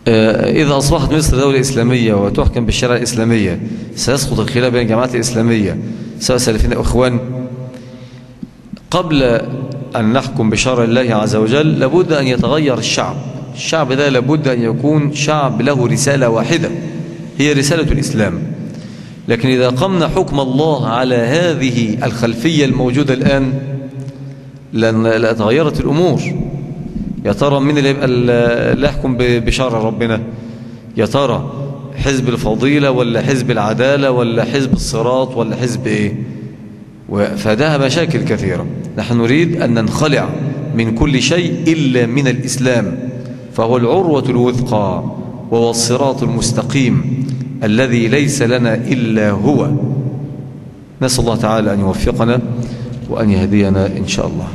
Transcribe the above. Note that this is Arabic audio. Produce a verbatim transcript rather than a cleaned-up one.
إذا أصبحت مصر دولة إسلامية وتحكم بالشريعة الإسلامية سيسقط الخلاف بين الجماعات الإسلامية سواء سلفيين أو إخوان. قبل أن نحكم بشرع الله عز وجل لابد أن يتغير الشعب. الشعب ده لابد أن يكون شعب له رسالة واحدة هي رسالة الإسلام. لكن إذا قمنا حكم الله على هذه الخلفية الموجودة الآن لتغيرت الأمور. يا ترى من اللي يبقى اللي يحكم بشرع ربنا؟ يا ترى حزب الفضيلة ولا حزب العدالة ولا حزب الصراط ولا حزب إيه؟ فده مشاكل كثيرة. نحن نريد أن ننخلع من كل شيء إلا من الإسلام، فهو العروة الوثقى وهو الصراط المستقيم الذي ليس لنا إلا هو. نسأل الله تعالى أن يوفقنا وأن يهدينا إن شاء الله.